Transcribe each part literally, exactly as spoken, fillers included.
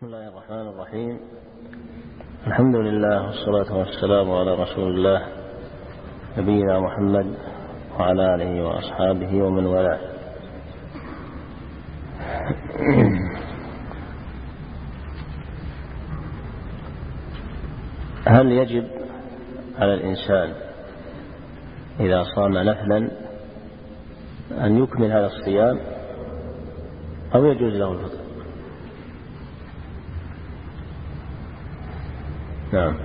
بسم الله الرحمن الرحيم. الحمد لله والصلاة والسلام على رسول الله نبينا محمد وعلى آله وأصحابه ومن والاه. هل يجب على الإنسان إذا صام نفلا أن يكمل هذا الصيام أو يجوز له الفطر؟ نعم.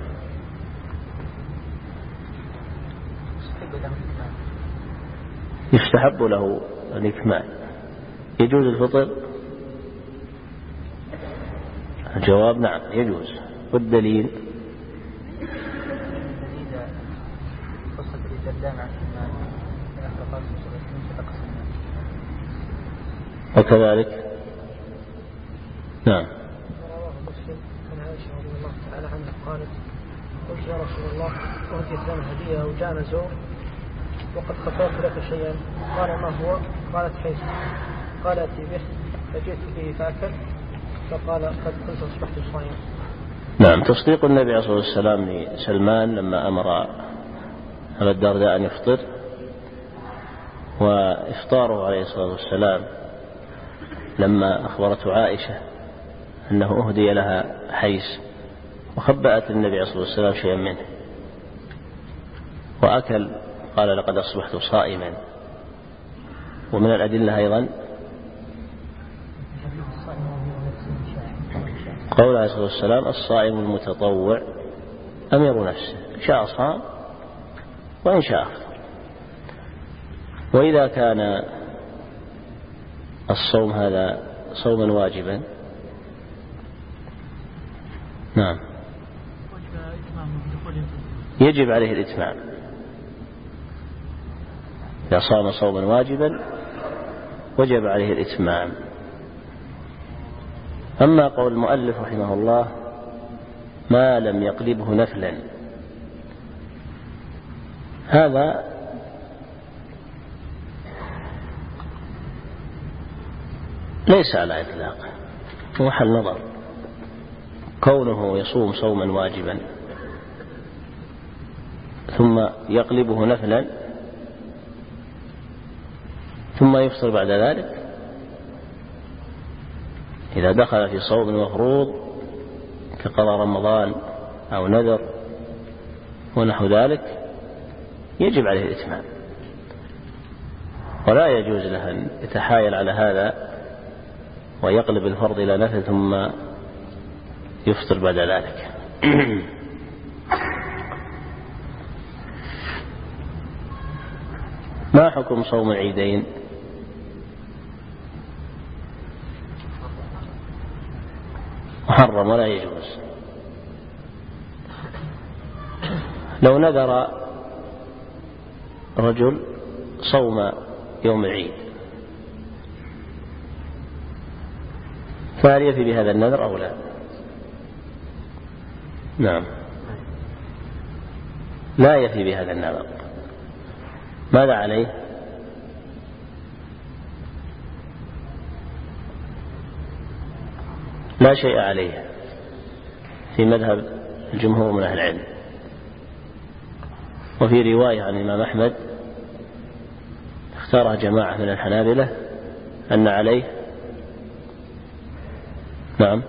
يستحب له الإكمال. يجوز الفطر؟ الجواب نعم يجوز. والدليل وكذلك نعم. قالت: قلت يا رسول الله أهديت لنا هدية وجاءنا زور وقد خطرت لك شيئا، قال: ما هو؟ قالت: حيث. قال: أتي به، فجئت به فأكل، فقال: قد كنت أصبحت صائما. نعم. تصديق النبي عليه الصلاة والسلام لسلمان لما أمر أبا الدرداء أن يفطر، وإفطاره عليه الصلاة والسلام لما أخبرته عائشة أنه أهدي لها حيث، وخبأت النبي عليه الصلاة والسلام شيئا منه وأكل، قال: لقد أصبحت صائما. ومن الأدلة أيضا قول عليه الصلاة والسلام: الصائم المتطوع أمير نفسه، شاء صام وإن شاء أفطر. وإذا كان الصوم هذا صوما واجبا نعم يجب عليه الإتمام. إذا صام صوما واجبا وجب عليه الإتمام. أما قول المؤلف رحمه الله: ما لم يقلبه نفلا، هذا ليس على إطلاقه، محل نظر. كونه يصوم صوما واجبا ثم يقلبه نفلا ثم يفطر بعد ذلك، إذا دخل في صوم مفروض كقضاء رمضان أو نذر ونحو ذلك يجب عليه الإتمام، ولا يجوز له أن يتحايل على هذا ويقلب الفرض إلى نفل ثم يفطر بعد ذلك. ما حكم صوم العيدين؟ محرم ولا يجوز. لو نذر رجل صوم يوم العيد فهل يفي بهذا النذر أو لا؟ نعم لا يفي بهذا النذر. ماذا عليه؟ لا شيء عليه في مذهب الجمهور من أهل العلم. وفي رواية عن الإمام أحمد اختارها جماعة من الحنابلة أن عليه نعم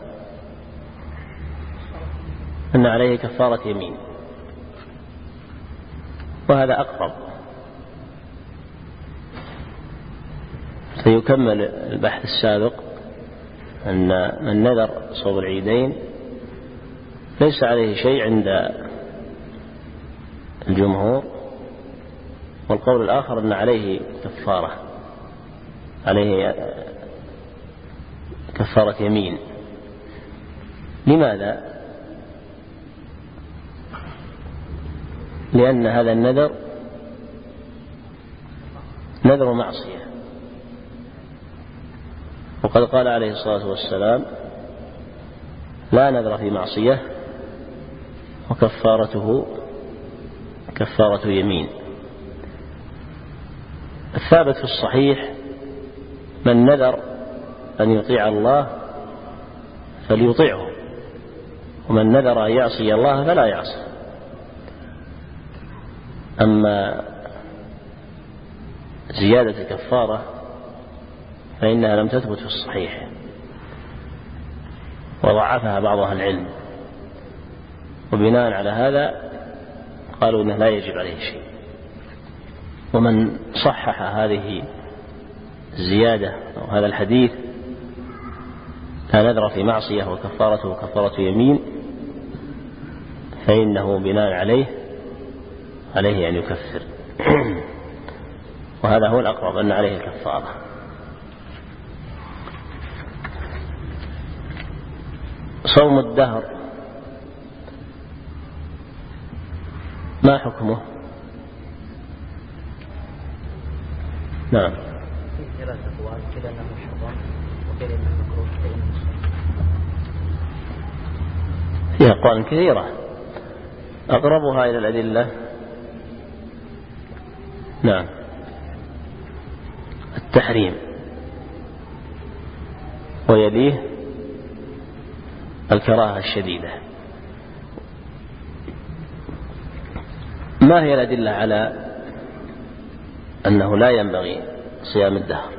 أن عليه كفارة يمين، وهذا أقرب. سيكمل البحث السابق أن من نذر صوم العيدين ليس عليه شيء عند الجمهور، والقول الآخر أن عليه كفارة، عليه كفارة يمين. لماذا؟ لأن هذا النذر نذر معصية، وقد قال عليه الصلاة والسلام: لا نذر في معصية وكفارته كفارة يمين. الثابت في الصحيح: من نذر أن يطيع الله فليطيعه، ومن نذر أن يعصي الله فلا يعصي. أما زيادة الكفارة فإنها لم تثبت في الصحيح، وضعفها بعض أهل العلم، وبناء على هذا قالوا أنه لا يجب عليه شيء. ومن صحح هذه الزيادة أو هذا الحديث لا نذر في معصية وكفارته كفارة يمين، فإنه بناء عليه عليه أن يكفر. وهذا هو الأقرب، أن عليه الكفارة. صوم الدهر ما حكمه؟ نعم، في ثلاثة أقوال، كلا أنه محرم وكلا أنه مكروه وكلا أنه مسلم. فيها أقوال كثيرة، أقربها إلى الأدلة نعم التحريم، ويليه الكراهة الشديدة. ما هي الأدلة على أنه لا ينبغي صيام الدهر؟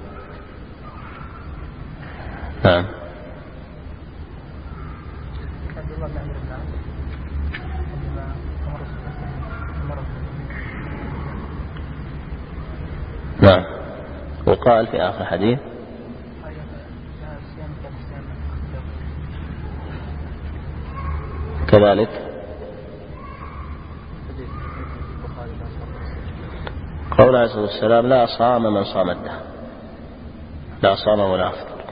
نعم، نعم، وقال في آخر حديث كذلك قول عليه الصلاة والسلام لا صام من صام الدهر، لا صام ولا أفطر.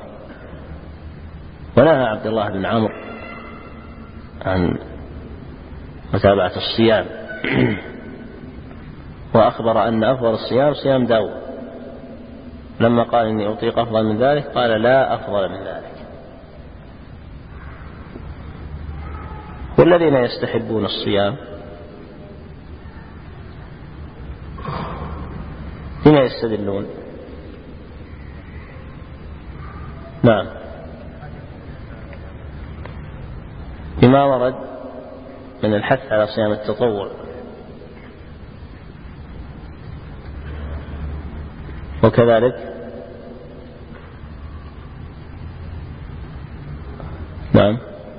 ونهى عبد الله بن عمرو عن متابعة الصيام، وأخبر أن أفضل الصيام صيام داود. لما قال إني أطيق أفضل من ذلك قال لا أفضل من ذلك. والذين يستحبون الصيام بما يستدلون؟ نعم، بما ورد من الحث على صيام التطوع، وكذلك نعم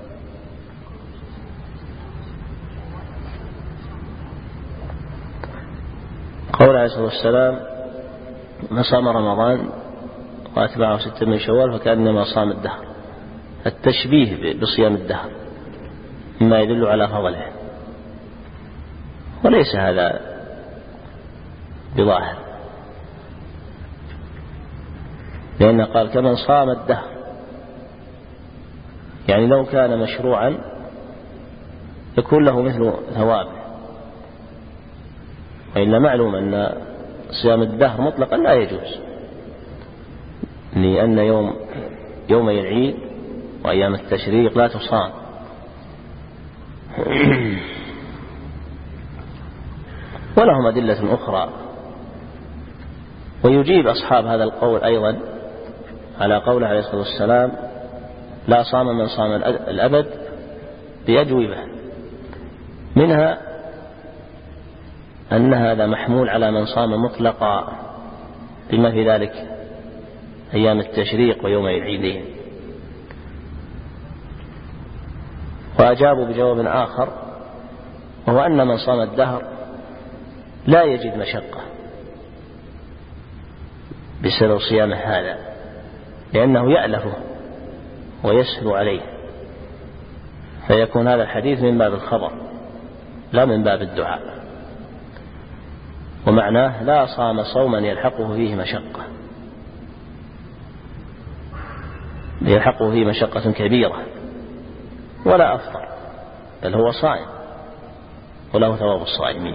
قول عليه الصلاة والسلام من صام رمضان وأتبعه ستة من شوال فكأنما صام الدهر. التشبيه بصيام الدهر مما يدل على فضله، وليس هذا بظاهر، لأنه قال كمن صام الدهر، يعني لو كان مشروعا يكون له مثل ثوابه. وإلا معلوم أن صيام الدهر مطلقا لا يجوز، لأن يوم يومي العيد وأيام التشريق لا تصام. ولهم أدلة أخرى. ويجيب أصحاب هذا القول أيضا على قول عليه الصلاة والسلام لا صام من صام الأبد بأجوبة، منها أن هذا محمول على من صام مطلقا بما في ذلك أيام التشريق ويوم العيدين. وأجابوا بجواب آخر، وهو أن من صام الدهر لا يجد مشقة بسبب صيامه هذا، لأنه يألفه ويسهل عليه، فيكون هذا الحديث من باب الخبر لا من باب الدعاء. ومعناه لا صام صوما يلحقه فيه مشقة يلحقه فيه مشقة كبيرة، ولا أفطر، بل هو صائم وله ثواب الصائمين.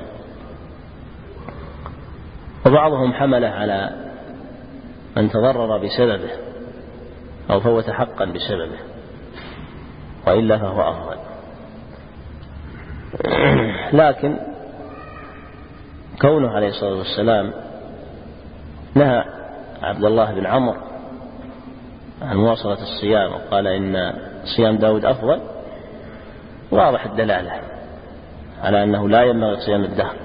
وبعضهم حمله على من تضرر بسببه أو فوت حقا بسببه، وإلا فهو أفضل. لكن كونه عليه الصلاة والسلام نهى عبد الله بن عمرو عن مواصلة الصيام، وقال إن صيام داود أفضل واضح الدلالة على أنه لا ينبغي صيام الدهر.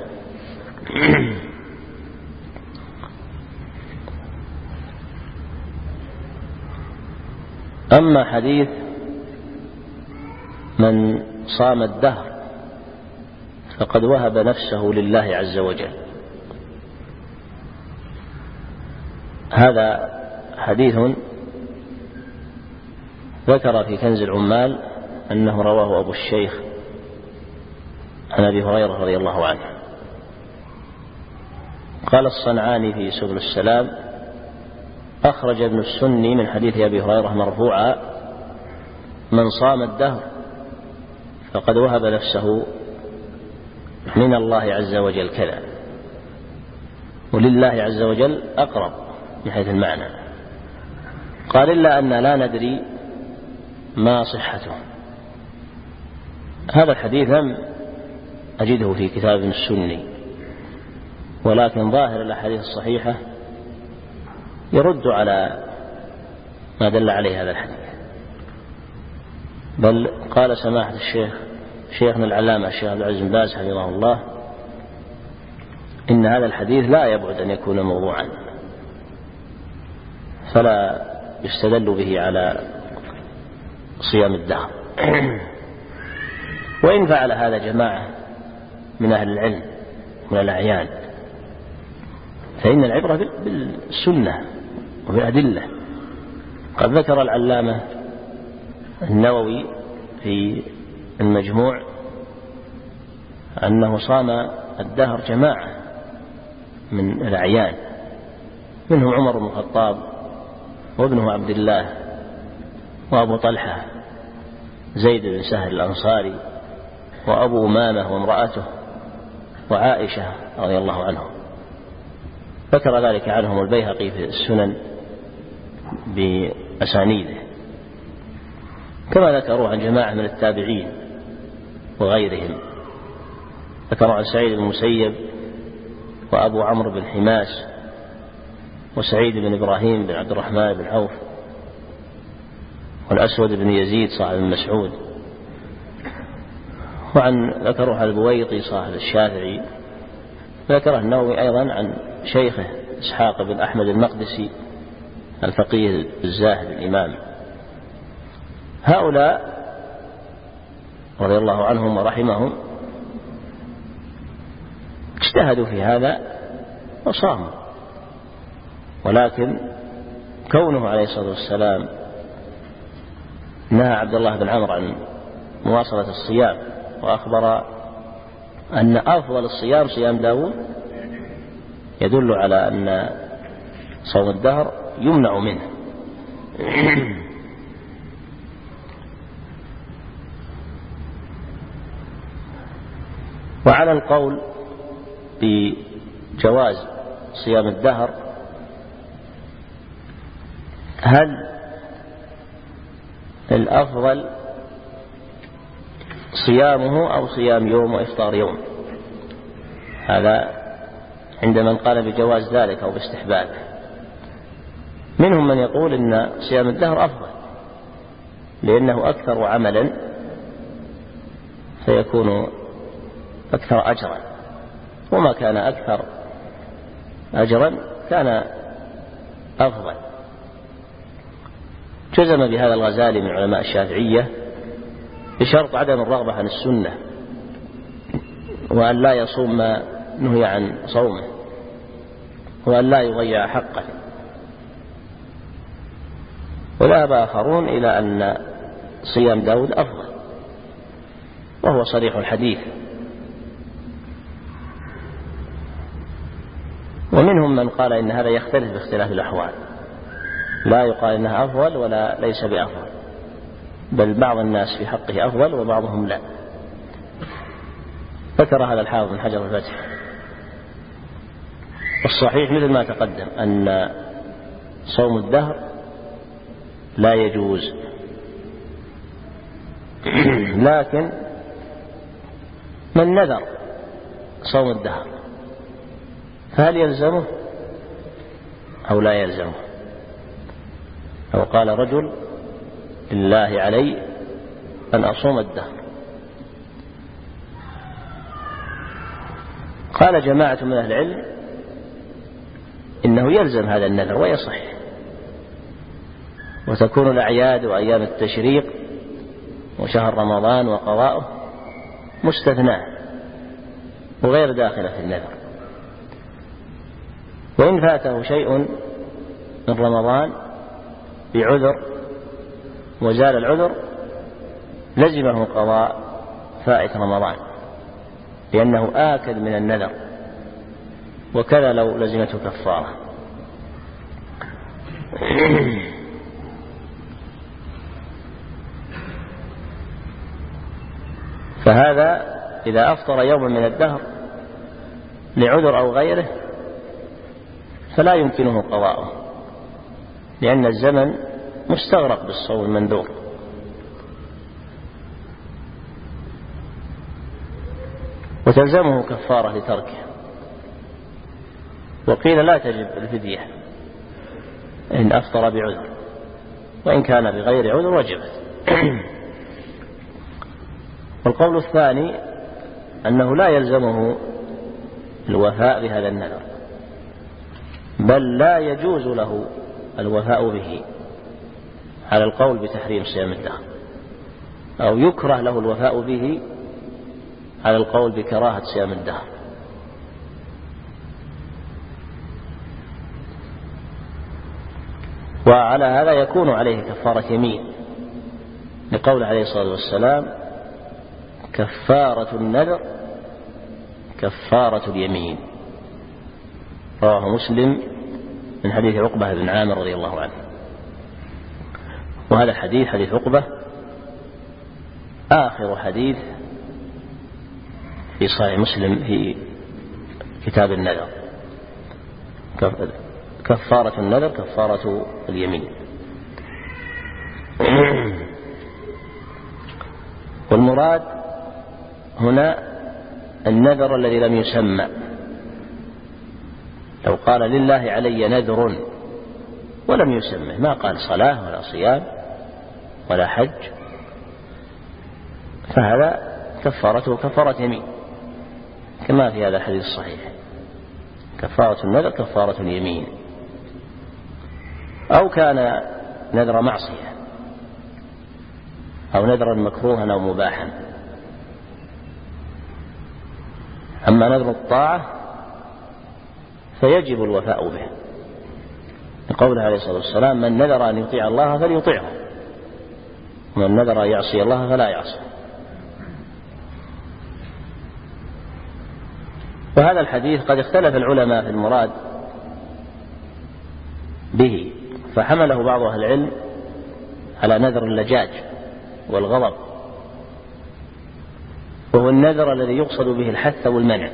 أما حديث من صام الدهر فقد وهب نفسه لله عز وجل، هذا حديث ذكر في كنز العمال أنه رواه أبو الشيخ عن أبي هريرة رضي الله عنه. قال الصنعاني في سبل السلام: أخرج ابن السني من حديث أبي هريرة مرفوعا: من صام الدهر فقد وهب نفسه من الله عز وجل كذا. ولله عز وجل أقرب من حيث المعنى. قال: إلا أن لا ندري ما صحته. هذا الحديث لم أجده في كتاب ابن السني، ولكن ظاهر الأحاديث الصحيحة يرد على ما دل عليه هذا الحديث. بل قال سماحة الشيخ شيخنا العلامة الشيخ عبد العزيز بن باز حفظه الله: إن هذا الحديث لا يبعد أن يكون موضوعا، فلا يستدل به على صيام الدهر. وإن فعل هذا جماعة من أهل العلم من الأعيان فإن العبرة بالسنة وبالأدلة. قد ذكر العلامة النووي في المجموع أنه صام الدهر جماعة من الأعيان، منهم عمر بن الخطاب وابنه عبد الله وأبو طلحة زيد بن سهل الأنصاري وأبو أمامة وامرأته وعائشة رضي الله عنهم. ذكر ذلك عنهم البيهقي في السنن بأسانيده، كما ذكروا عن جماعة من التابعين وغيرهم. ذكروا عن سعيد بن المسيب وأبو عمرو بن حماس وسعيد بن إبراهيم بن عبد الرحمن بن عوف والأسود بن يزيد صاحب المسعود، وعن ذكروا عن البويطي صاحب الشافعي. ذكره النووي أيضا عن شيخه إسحاق بن أحمد المقدسي الفقيه الزاهد الإمام. هؤلاء رضي الله عنهم ورحمهم اجتهدوا في هذا وصاموا، ولكن كونه عليه الصلاة والسلام نهى عبد الله بن عمرو عن مواصلة الصيام وأخبر أن أفضل الصيام صيام داود يدل على أن صوم الدهر يمنع منه. وعلى القول بجواز صيام الدهر، هل الأفضل صيامه أو صيام يوم وإفطار يوم؟ هذا عند من قال بجواز ذلك أو باستحبابه. منهم من يقول إن صيام الدهر أفضل لأنه أكثر عملا فيكون أكثر أجرا، وما كان أكثر أجرا كان أفضل. جزم بهذا الغزالي من علماء الشافعية بشرط عدم الرغبة عن السنة، وأن لا يصوم ما نهي عن صومه، وأن لا يضيع حقه. وذهب آخرون إلى أن صيام داود أفضل، وهو صريح الحديث. ومنهم من قال إن هذا يختلف باختلاف الأحوال، لا يقال إنها أفضل ولا ليس بأفضل، بل بعض الناس في حقه أفضل وبعضهم لا. ذكر هذا الحافظ بن حجر الفتح. الصحيح مثل ما تقدم أن صوم الدهر لا يجوز، لكن من نذر صوم الدهر فهل يلزمه أو لا يلزمه؟ أو قال رجل: لله علي أن أصوم الدهر. قال جماعة من أهل العلم إنه يلزم هذا النذر ويصح، وتكون الأعياد وأيام التشريق وشهر رمضان وقضاؤه مستثناة وغير داخلة في النذر. وإن فاته شيء من رمضان بعذر وزال العذر لزمه قضاء فائت رمضان لأنه آكد من النذر، وكذا لو لزمته كفارة. فهذا إذا أفطر يوما من الدهر لعذر أو غيره فلا يمكنه قضاؤه، لأن الزمن مستغرق بالصوم المنذور. وتلزمه كفارة لتركه. وقيل لا تجب الفدية إن أفطر بعذر، وإن كان بغير عذر وجبت. والقول الثاني أنه لا يلزمه الوفاء بهذا النذر، بل لا يجوز له الوفاء به على القول بتحريم صيام الدهر، أو يكره له الوفاء به على القول بكراهة صيام الدهر. وعلى هذا يكون عليه كفارة يمين، لقول عليه الصلاة والسلام: كفارة النذر كفارة اليمين. رواه مسلم من حديث عقبة بن عامر رضي الله عنه. وهذا الحديث حديث عقبة آخر حديث في صحيح مسلم في كتاب النذر. كفارة النذر كفارة اليمين. والمراد هنا النذر الذي لم يسمى. لو قال لله علي نذر ولم يسمى، ما قال صلاة ولا صيام ولا حج، فهذا كفارته كفارة يمين كما في هذا الحديث الصحيح: كفارة النذر كفارة اليمين. أو كان نذر معصية أو نذرا مكروها أو مباحا. أما نذر الطاعة فيجب الوفاء به، لقوله عليه الصلاة والسلام: من نذر أن يطيع الله فليطيعه، ومن نذر أن يعصي الله فلا يعصي. وهذا الحديث قد اختلف العلماء في المراد به، فحمله بعض أهل العلم على نذر اللجاج والغضب، وهو النذر الذي يقصد به الحث والمنع.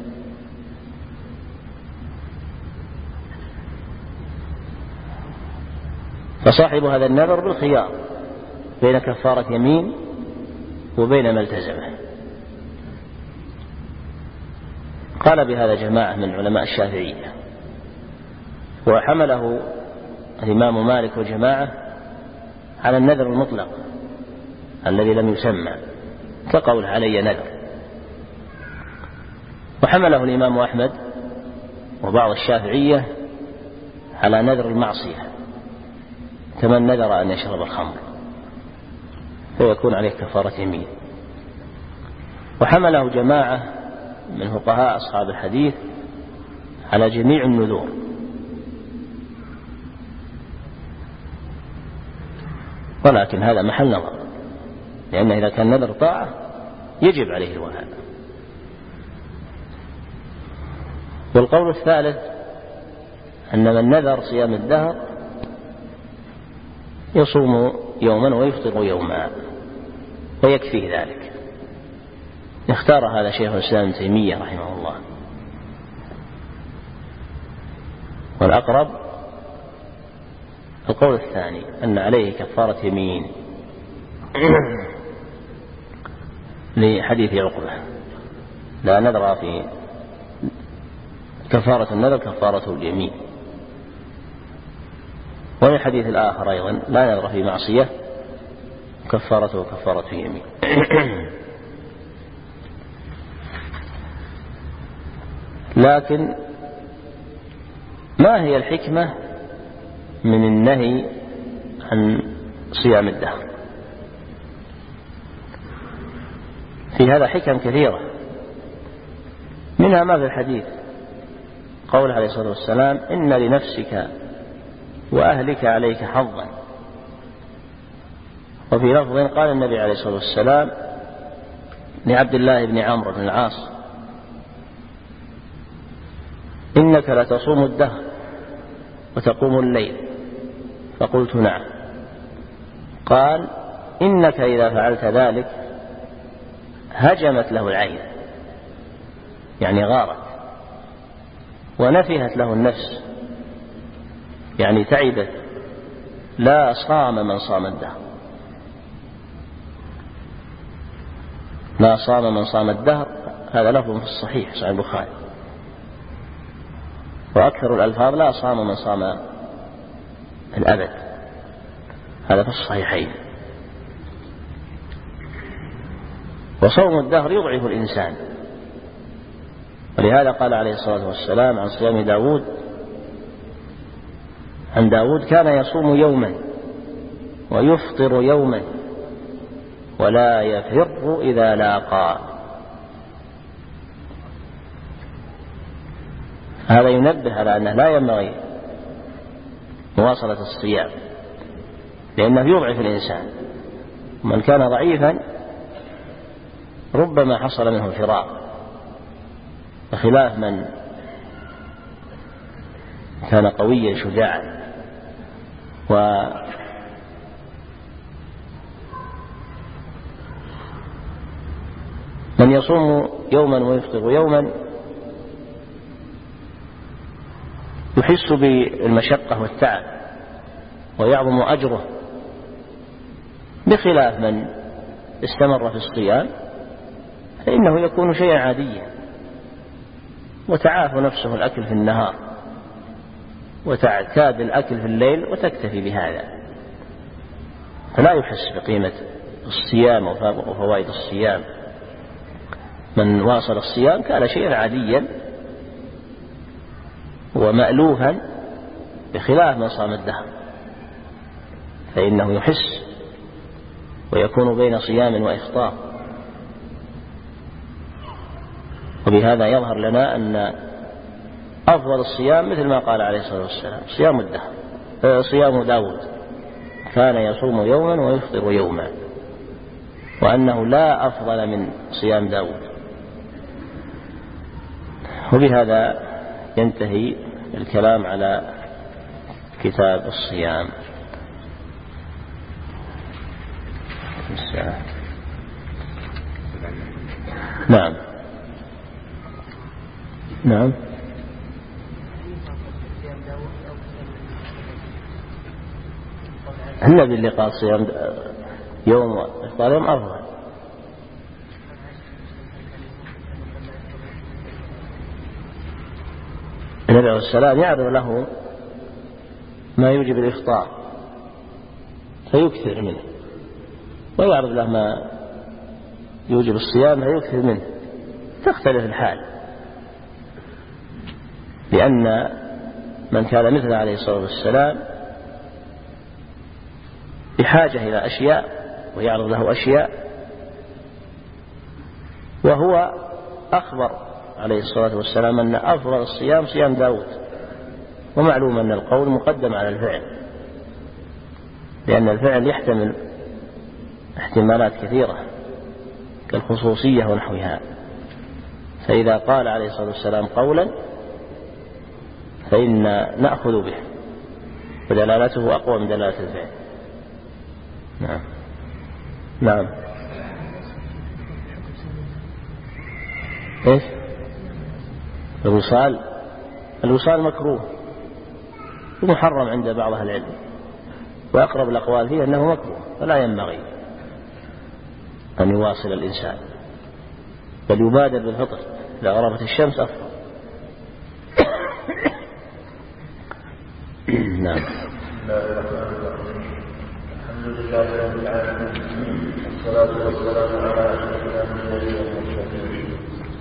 فصاحب هذا النذر بالخيار بين كفارة يمين وبين ما التزمه. قال بهذا جماعة من علماء الشافعية، وحمله الإمام مالك وجماعة على النذر المطلق الذي لم يسمى، كقول علي نذر. وحمله الإمام أحمد وبعض الشافعية على نذر المعصية، كمن نذر أن يشرب الخمر فيكون عليه كفارة يمين. وحمله جماعة من فقهاء أصحاب الحديث على جميع النذور، ولكن هذا محل نظر، لأن إذا كان نذر طاعة يجب عليه الوفاء. والقول الثالث أن من نذر صيام الدهر يصوم يوما ويفطر يوما ويكفيه ذلك. اختار هذا شيخ الإسلام ابن تيمية رحمه الله. والأقرب القول الثاني أن عليه كفارة يمين لحديث عقبة: لا نذر في كفارة النذر كفارة اليمين. والحديث الآخر أيضا: لا نذر في معصية وكفارته كفارة يمين. لكن ما هي الحكمة من النهي عن صيام الدهر؟ في هذا حكم كثيرة، منها ما في الحديث قول عليه الصلاة والسلام: إن لنفسك وأهلك عليك حظا. وفي لفظ قال النبي عليه الصلاة والسلام لعبد الله بن عمرو بن العاص: إنك لتصوم الدهر وتقوم الليل. فقلت: نعم. قال: إنك إذا فعلت ذلك هجمت له العين، يعني غارت، ونفهت له النفس، يعني تعبت، لا صام من صام الدهر، لا صام من صام الدهر. هذا لفظ في الصحيح صحيح البخاري. وأكثر الألفاظ: لا صام من صام الأبد. هذا في الصحيحين. وصوم الدهر يضعف الإنسان، ولهذا قال عليه الصلاة والسلام عن صيام داود: عن داود كان يصوم يوما ويفطر يوما ولا يفر إذا لاقى. هذا ينبه على أنه لا ينبغي مواصلة الصيام، لأنه يضعف الإنسان. من كان ضعيفا ربما حصل منه الفراق، بخلاف من كان قويا شجاعا. ومن يصوم يوما ويفطر يوما يحس بالمشقة والتعب ويعظم أجره، بخلاف من استمر في الصيام فإنه يكون شيئا عاديا، وتعاف نفسه الأكل في النهار وتعتاد الأكل في الليل وتكتفي بهذا، فلا يحس بقيمة الصيام وفوائد الصيام. من واصل الصيام كان شيئا عاديا ومألوفا، بخلاف من صام الدهر فإنه يحس ويكون بين صيام وإفطار. وبهذا يظهر لنا أن أفضل الصيام مثل ما قال عليه الصلاة والسلام صيام الدهر، صيام داود كان يصوم يوما ويفطر يوما، وأنه لا أفضل من صيام داود. وبهذا ينتهي الكلام على كتاب الصيام. نعم نعم النبي اللي قال صيام يوم وإفطار يوم أفضل. النبي عليه السلام يعرض له ما يوجب الإفطار فيكثر منه، ويعرض له ما يوجب الصيام فيكثر منه، تختلف الحال، لأن من كان مثل عليه الصلاة والسلام بحاجة إلى أشياء ويعرض له أشياء، وهو أخبر عليه الصلاة والسلام أن أفضل الصيام صيام داود. ومعلوم أن القول مقدم على الفعل، لأن الفعل يحتمل احتمالات كثيرة كالخصوصية ونحوها، فإذا قال عليه الصلاة والسلام قولا فإن نأخذ به، ودلالته أقوى من دلالة الفعل. نعم نعم إيش الوصال؟ الوصال مكروه ومحرم عند بعض أهل العلم، وأقرب الأقوال فيه أنه مكروه، فلا ينبغي أن يواصل الإنسان، بل يبادر بالفطر إذا غربت الشمس أفضل. نعم. الحمد لله رب العالمين. والصلاة والسلام على أشرف الأنبياء والمرسلين.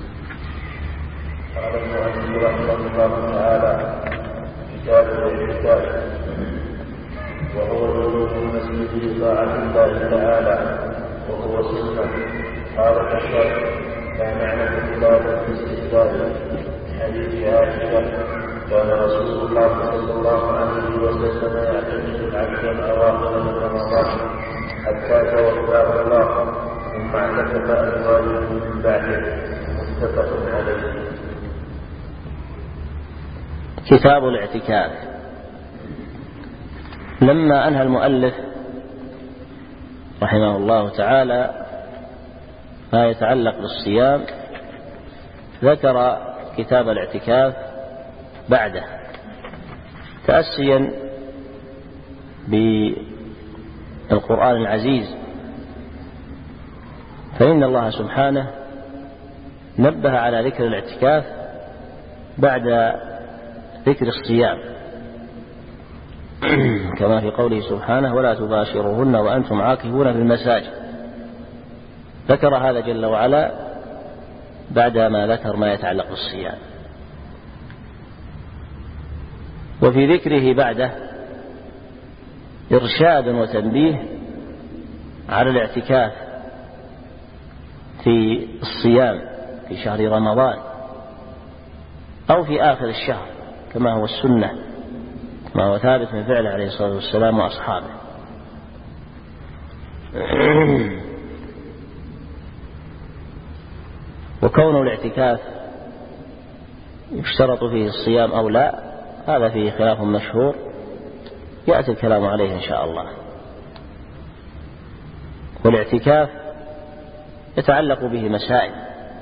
قال المؤلف رحمه الله تعالى: كتاب الاعتكاف، وهو اللزوم المسجد بطاعة الله تعالى، وهو سنة. قال الشرع: لا معنى اعتكاف في استحباب. حديث عائشة: كان رسول الله صلى الله عليه وسلم يعتكف العشر الأواخر من رمضان حتى توفاه الله، ثم اعتكف أزواجه من بعده. متفق عليه. كتاب الاعتكاف. لما أنهى المؤلف رحمه الله تعالى ما يتعلق بالصيام ذكر كتاب الاعتكاف بعده تأسيا بالقرآن العزيز، فإن الله سبحانه نبه على ذكر الاعتكاف بعد ذكر الصيام، كما في قوله سبحانه: ولا تباشروهن وأنتم عاكفون في المساجد. ذكر هذا جل وعلا بعدما ذكر ما يتعلق بالصيام. وفي ذكره بعده إرشاد وتنبيه على الاعتكاف في الصيام في شهر رمضان أو في آخر الشهر، كما هو السنة، كما هو ثابت من فعله عليه الصلاة والسلام وأصحابه. وكون الاعتكاف يشترط فيه الصيام أو لا، هذا فيه خلاف مشهور يأتي الكلام عليه إن شاء الله. والاعتكاف يتعلق به مسائل،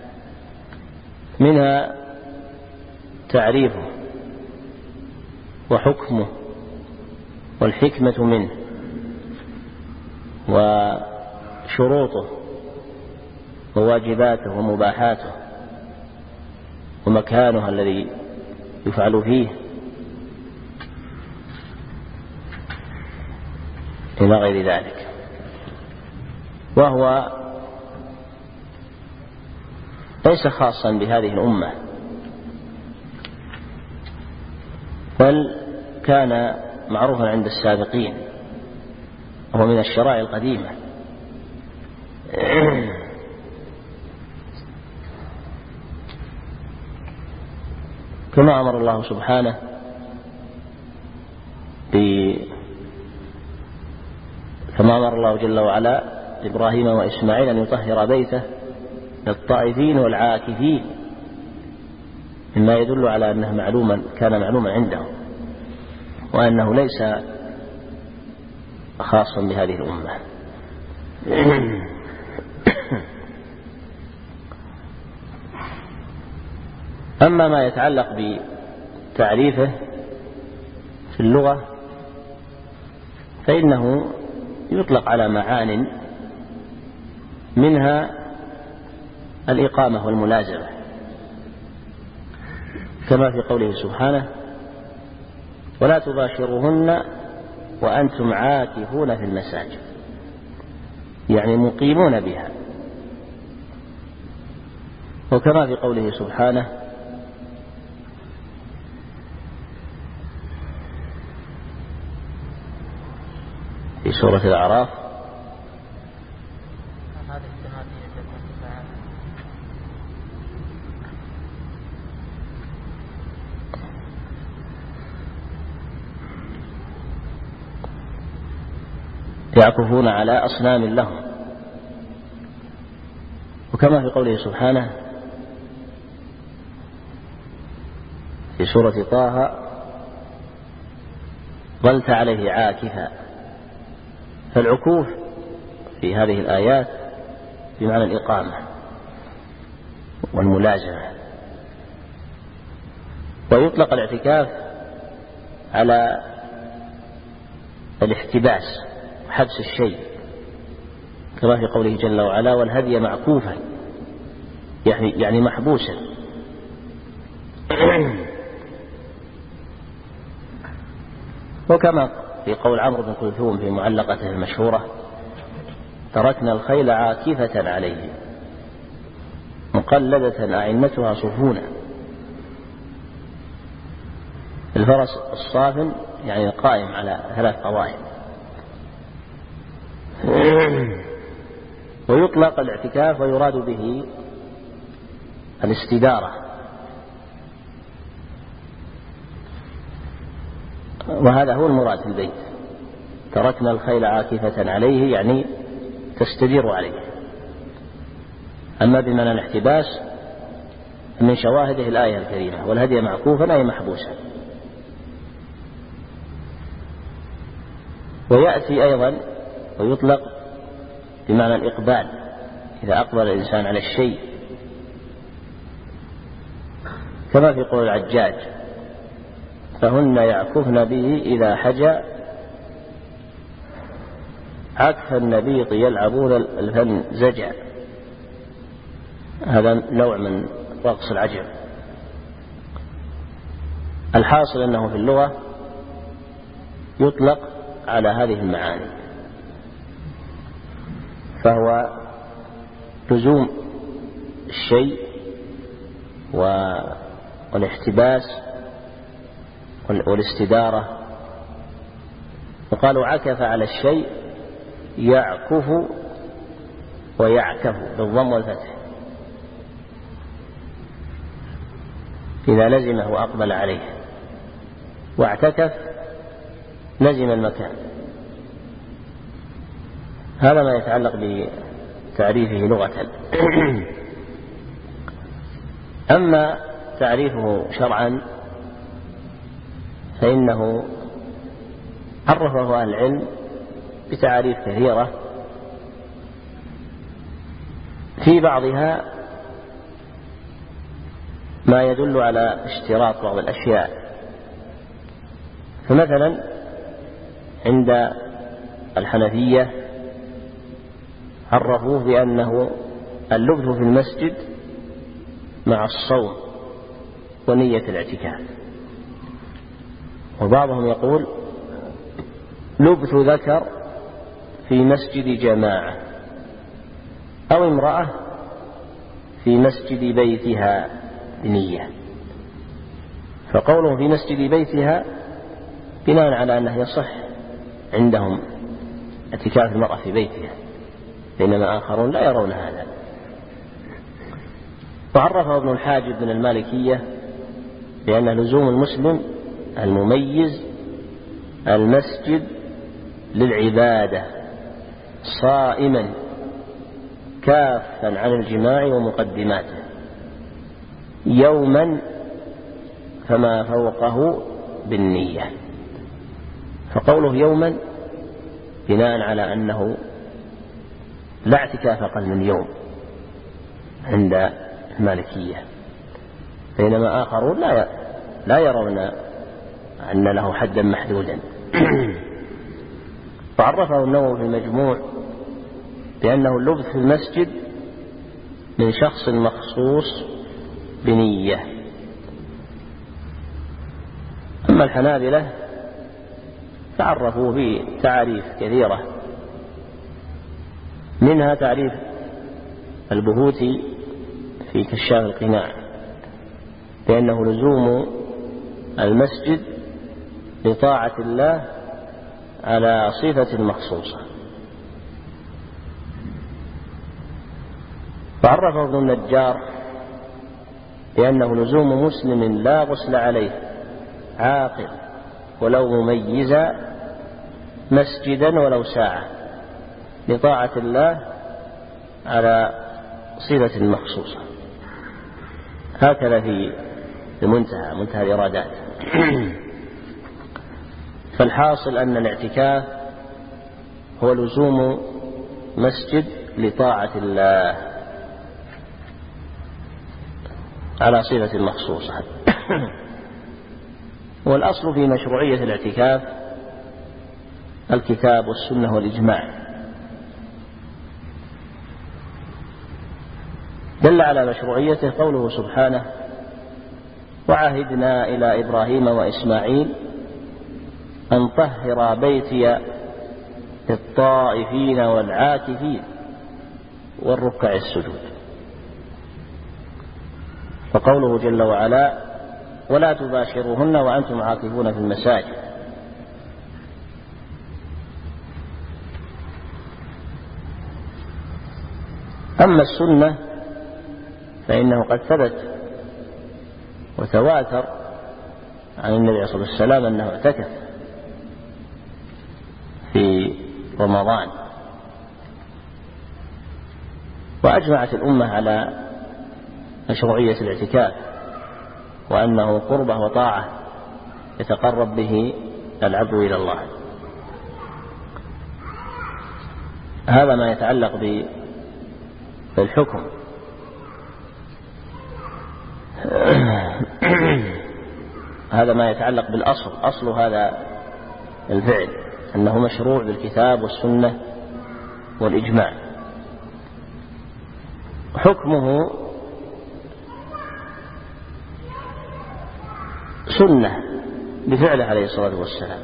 منها تعريفه وحكمه والحكمة منه وشروطه وواجباته ومباحاته ومكانه الذي يفعل فيه إلى غير ذلك. وهو ليس خاصا بهذه الأمة، بل كان معروفا عند السابقين، وهو من الشرائع القديمة. كما أمر الله سبحانه ب كما أمر الله جل وعلا إبراهيم وإسماعيل أن يطهر بيته للطائفين والعاكفين، مما يدل على أنه معلوما كان معلوما عندهم، وأنه ليس خاصا بهذه الأمة. أما ما يتعلق بتعريفه في اللغة فإنه يطلق على معان، منها الإقامة والملازمة، كما في قوله سبحانه: ولا تباشروهن وأنتم عاكفون في المساجد، يعني مقيمون بها. وكما في قوله سبحانه: في سورة الأعراف: يعكفون على أصنام لهم. وكما في قوله سبحانه في سورة طه: ظلت عليه عاكفا. فالعكوف في هذه الآيات بمعنى الإقامة والملازمة. ويطلق الاعتكاف على الاحتباس، حبس الشيء، كما في قوله جل وعلا: والهدي معكوفا، يعني يعني محبوسا. وكما في قول عمرو بن كلثوم في معلقته المشهورة: تركنا الخيل عاكفة عليه مقلدة أعنتها صفونا. الفرس الصافن يعني القائم على ثلاث قوائم. ويطلق الاعتكاف ويراد به الاستدارة، وهذا هو المراد في البيت. تركنا الخيل عاكفة عليه يعني تستدير عليه. أما بمعنى الاحتباس من شواهده الآية الكريمة والهدي معكوفا أي محبوسا. ويأتي أيضا ويطلق بمعنى الإقبال، إذا أقبل الإنسان على الشيء، كما في قول العجاج فهن يعكفن به إذا حجى عكف النبيط يلعبون الفن زجع. هذا نوع من رقص العجب. الحاصل أنه في اللغة يطلق على هذه المعاني، فهو لزوم الشيء والاحتباس والاستدارة. وقالوا عكف على الشيء يعكف ويعكف بالضم والفتح، إذا لزمه وأقبل عليه، واعتكف لزم المكان. هذا ما يتعلق بتعريفه لغة. أما تعريفه شرعا فإنه عرفه أهل العلم بتعاريف كثيرة، في بعضها ما يدل على اشتراط بعض الأشياء. فمثلا عند الحنفية عرفوه بأنه اللبث في المسجد مع الصوم ونية الاعتكاف. وبعضهم يقول لبث ذكر في مسجد جماعة أو امرأة في مسجد بيتها بنية. فقوله في مسجد بيتها بناء على أنه يصح عندهم اعتكاف المرأة في بيتها، بينما آخرون لا يرون هذا. وعرفه ابن الحاجب من المالكية بأن لزوم المسلم المميز المسجد للعبادة صائما كافا عن الجماع ومقدماته يوما فما فوقه بالنية. فقوله يوما بناء على أنه لا اعتكاف أقل من يوم عند المالكية، بينما آخرون لا لا يرون أن له حدا محدودا. فعرفه النووي في المجموع بأنه اللبث في المسجد من شخص مخصوص بنية. أما الحنابلة تعرفوا بتعريف كثيرة، منها تعريف البهوتي في كشاف القناع بأنه لزوم المسجد لطاعة الله على صفة مخصوصة. فعرفه ابن النجار بأنه لزوم مسلم لا غسل عليه عاقل ولو مميزا مسجدا ولو ساعة لطاعة الله على صفة مخصوصة. هكذا في المنتهى منتهى الإرادات. فالحاصل أن الاعتكاف هو لزوم مسجد لطاعة الله على صفة مخصوصة. والأصل في مشروعية الاعتكاف الكتاب والسنة والإجماع. دل على مشروعيته قوله سبحانه وعهدنا إلى إبراهيم وإسماعيل أن طهر بيتي للطائفين والعاكفين والركع السجود. فقوله جل وعلا ولا تباشروهن وأنتم عاكفون في المساجد. أما السنة فإنه قد ثبت وتواتر عن النبي صلى الله عليه وسلم أنه اعتكف في رمضان، وأجمعت الأمة على مشروعية الاعتكاف وأنه قربة وطاعة يتقرب به العبد إلى الله. هذا ما يتعلق بالحكم. هذا ما يتعلق بالأصل، أصل هذا الفعل أنه مشروع بالكتاب والسنة والإجماع. حكمه سنة بفعله عليه الصلاة والسلام،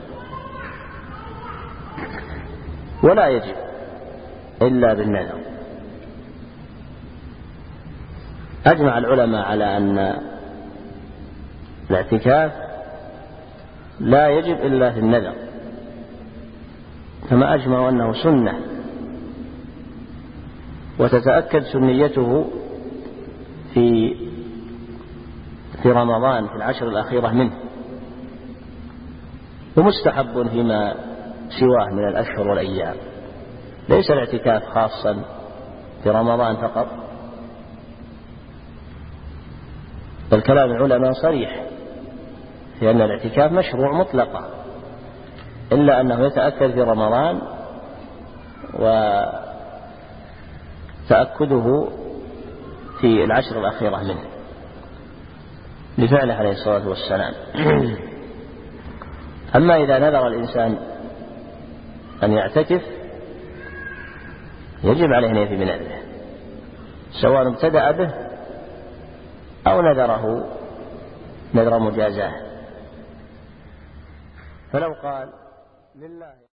ولا يجب إلا بالنذر. أجمع العلماء على أن الاعتكاف لا يجب إلا في النذر، كما أجمعوا أنه سنة وتتأكد سنيته في في رمضان في العشر الأخيرة منه، ومستحب فيما سواه من الأشهر والأيام. ليس الاعتكاف خاصا في رمضان فقط، بل كلام العلماء صريح في أن الاعتكاف مشروع مطلقا، إلا أنه يتأكد في رمضان وتأكده في العشر الأخيرة منه لفعله عليه الصلاة والسلام. أما إذا نذر الإنسان أن يعتكف يجب عليه أن يفي بنذره، سواء ابتدأ به أو نذره نذر مجازاه. فلو قال لله